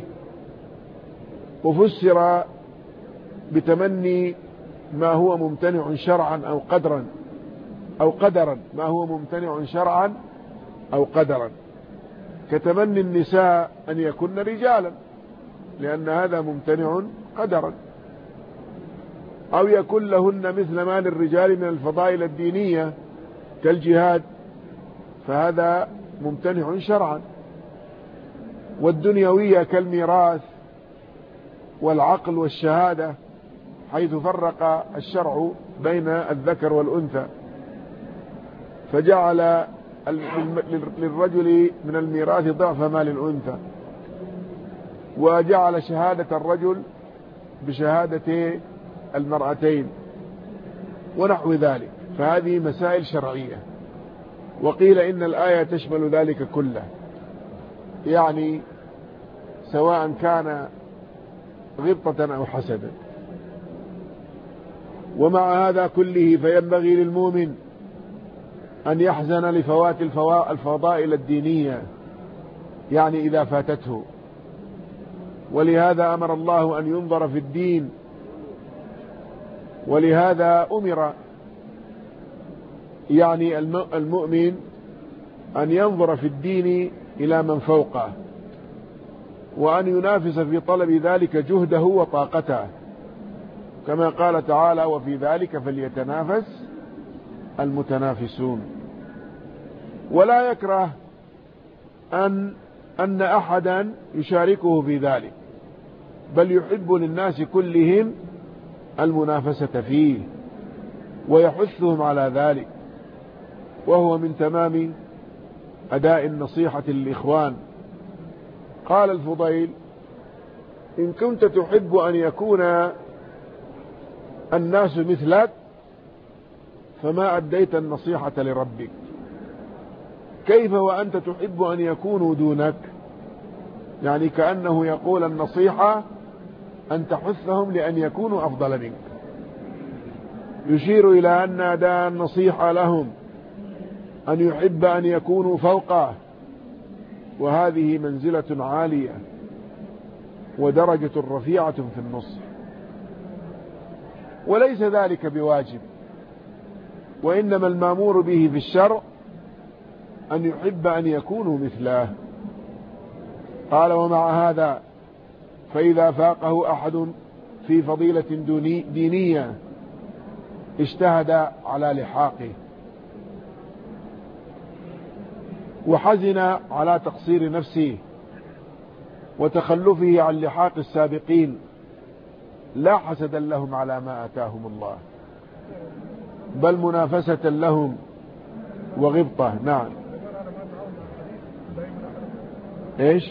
وفسر بتمني ما هو ممتنع شرعا أو قدرا ما هو ممتنع شرعا أو قدرا، كتمني النساء أن يكن رجالا لأن هذا ممتنع قدرا، أو يكون لهن مثل ما للرجال من الفضائل الدينية كالجهاد فهذا ممتنع شرعا، والدنيوية كالميراث والعقل والشهادة حيث فرق الشرع بين الذكر والأنثى فجعل للرجل من الميراث ضعف ما للأنثى، وجعل شهادة الرجل بشهادة المرأتين ونحو ذلك، فهذه مسائل شرعية. وقيل إن الآية تشمل ذلك كله، يعني سواء كان غبطة أو حسدا. ومع هذا كله فينبغي للمؤمن أن يحزن لفوات الفضائل الدينية، يعني إذا فاتته، ولهذا أمر الله أن ينظر في الدين، ولهذا أمر يعني المؤمن أن ينظر في الدين إلى من فوقه، وأن ينافس في طلب ذلك جهده وطاقته، كما قال تعالى وفي ذلك فليتنافس المتنافسون. ولا يكره أن أحدا يشاركه في ذلك، بل يحب للناس كلهم المنافسة فيه ويحثهم على ذلك، وهو من تمام أداء النصيحة للإخوان. قال الفضيل إن كنت تحب أن يكون الناس مثلك فما أديت النصيحة لربك، كيف وأنت تحب أن يكونوا دونك؟ يعني كأنه يقول النصيحة أن تحثهم لأن يكونوا أفضل منك، يشير إلى أن أداء النصيحة لهم أن يحب أن يكونوا فوقه، وهذه منزلة عالية ودرجة رفيعة في النصح، وليس ذلك بواجب، وإنما المأمور به في الشرع أن يحب أن يكونوا مثله. قال ومع هذا فإذا فاقه أحد في فضيلة دينية اجتهد على لحاقه وحزن على تقصير نفسه وتخلفه عن لحاق السابقين لا حسدا لهم على ما آتاهم الله بل منافسة لهم وغبطة. نعم. ايش؟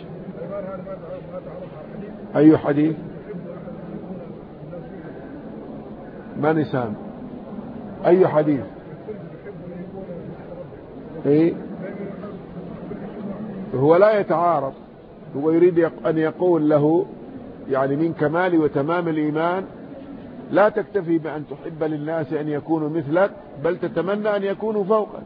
أي حديث؟ ما نسام أي حديث؟ ايه هو لا يتعارض، هو يريد أن يقول له يعني من كمال وتمام الإيمان لا تكتفي بأن تحب للناس أن يكونوا مثلك بل تتمنى أن يكونوا فوقك،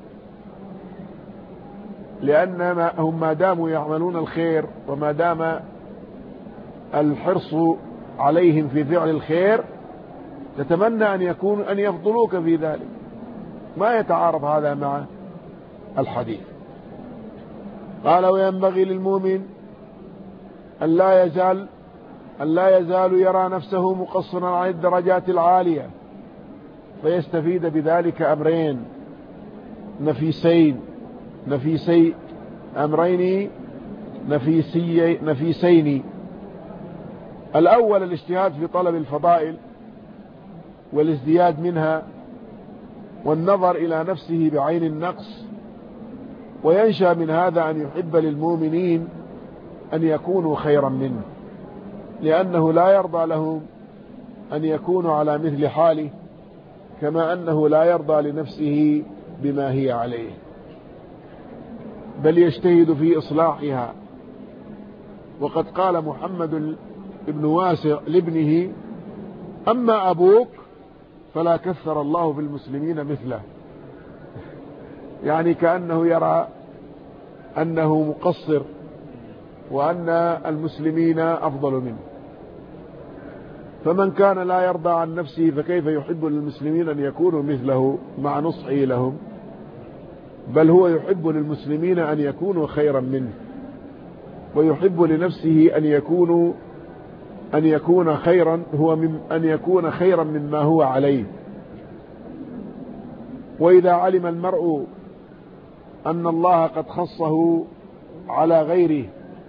لأن هم ما داموا يعملون الخير وما دام الحرص عليهم في فعل الخير تتمنى أن يفضلوك في ذلك. ما يتعارض هذا مع الحديث. قال وينبغي للمؤمن أن لا يزال يرى نفسه مقصرا عن الدرجات العالية فيستفيد بذلك أمرين نفيسين. الأول الاجتهاد في طلب الفضائل والازدياد منها والنظر إلى نفسه بعين النقص، وينشأ من هذا أن يحب للمؤمنين أن يكونوا خيرا منه لأنه لا يرضى لهم أن يكونوا على مثل حاله كما أنه لا يرضى لنفسه بما هي عليه بل يجتهد في إصلاحها. وقد قال محمد بن واسع لابنه أما أبوك فلا كثر الله في المسلمين مثله، يعني كأنه يرى أنه مقصر وأن المسلمين أفضل منه. فمن كان لا يرضى عن نفسه فكيف يحب للمسلمين أن يكونوا مثله مع نصحه لهم؟ بل هو يحب للمسلمين أن يكونوا خيرا منه ويحب لنفسه أن يكون خيرا مما هو عليه. وإذا علم المرء أن الله قد خصه على غيره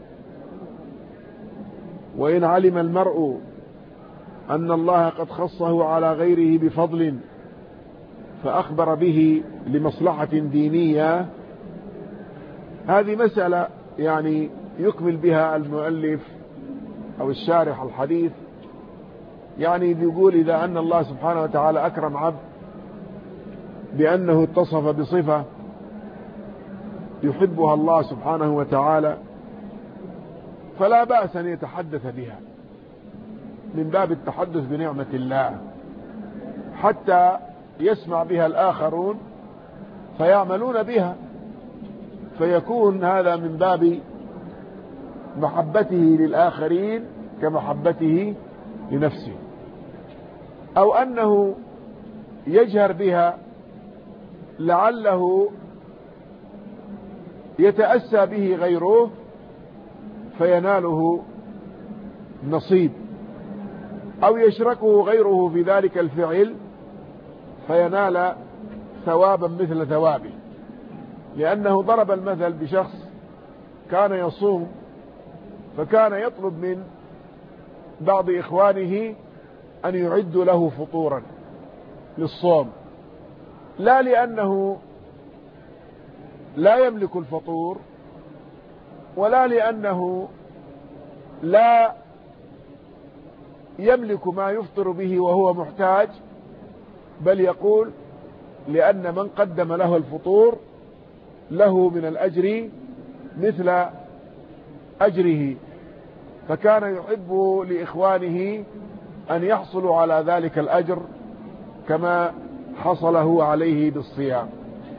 وإن علم المرء أن الله قد خصه على غيره بفضل فأخبر به لمصلحة دينية، هذه مسألة يعني يكمل بها المؤلف أو الشارح الحديث، يعني يقول إذا أن الله سبحانه وتعالى أكرم عبد بأنه اتصف بصفة يحبها الله سبحانه وتعالى فلا بأس أن يتحدث بها من باب التحدث بنعمة الله حتى يسمع بها الآخرون فيعملون بها، فيكون هذا من باب محبته للآخرين كمحبته لنفسه، أو أنه يجهر بها لعله يتأسى به غيره فيناله نصيب، أو يشركه غيره في ذلك الفعل فينال ثوابا مثل ثوابه، لأنه ضرب المثل بشخص كان يصوم فكان يطلب من بعض إخوانه أن يعدوا له فطورا للصوم، لا لأنه لا يملك الفطور ولا لأنه لا يملك ما يفطر به وهو محتاج، بل يقول لأن من قدم له الفطور له من الأجر مثل أجره، فكان يحب لإخوانه أن يحصلوا على ذلك الأجر كما حصله عليه بالصيام.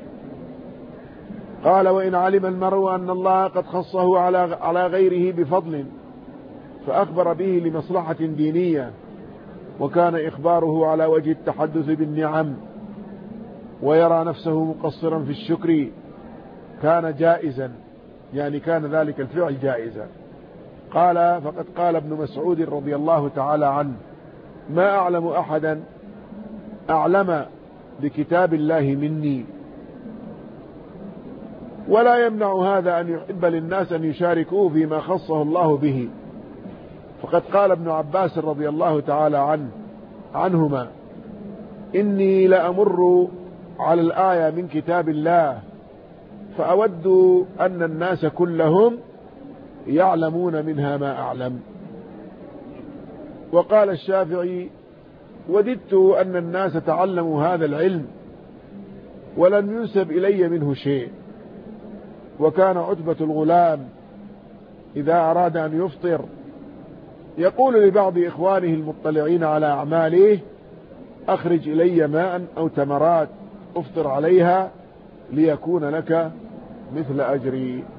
قال وإن علم المرء أن الله قد خصه على غيره بفضل فأخبر به لمصلحة دينية وكان إخباره على وجه التحدث بالنعم ويرى نفسه مقصرا في الشكر كان جائزا، يعني كان ذلك الفعل جائزا. قال فقد قال ابن مسعود رضي الله تعالى عنه: ما أعلم أحدا أعلم بكتاب الله مني، ولا يمنع هذا أن يحب للناس أن يشاركوه فيما خصه الله به. فقد قال ابن عباس رضي الله تعالى عنهما: إني لأمر على الآية من كتاب الله فأود أن الناس كلهم يعلمون منها ما أعلم. وقال الشافعي: وددت أن الناس تعلموا هذا العلم ولم ينسب إلي منه شيء. وكان عتبة الغلام إذا أراد أن يفطر يقول لبعض إخوانه المطلعين على أعماله: أخرج إلي ماء أو تمرات أفطر عليها ليكون لك مثل أجري.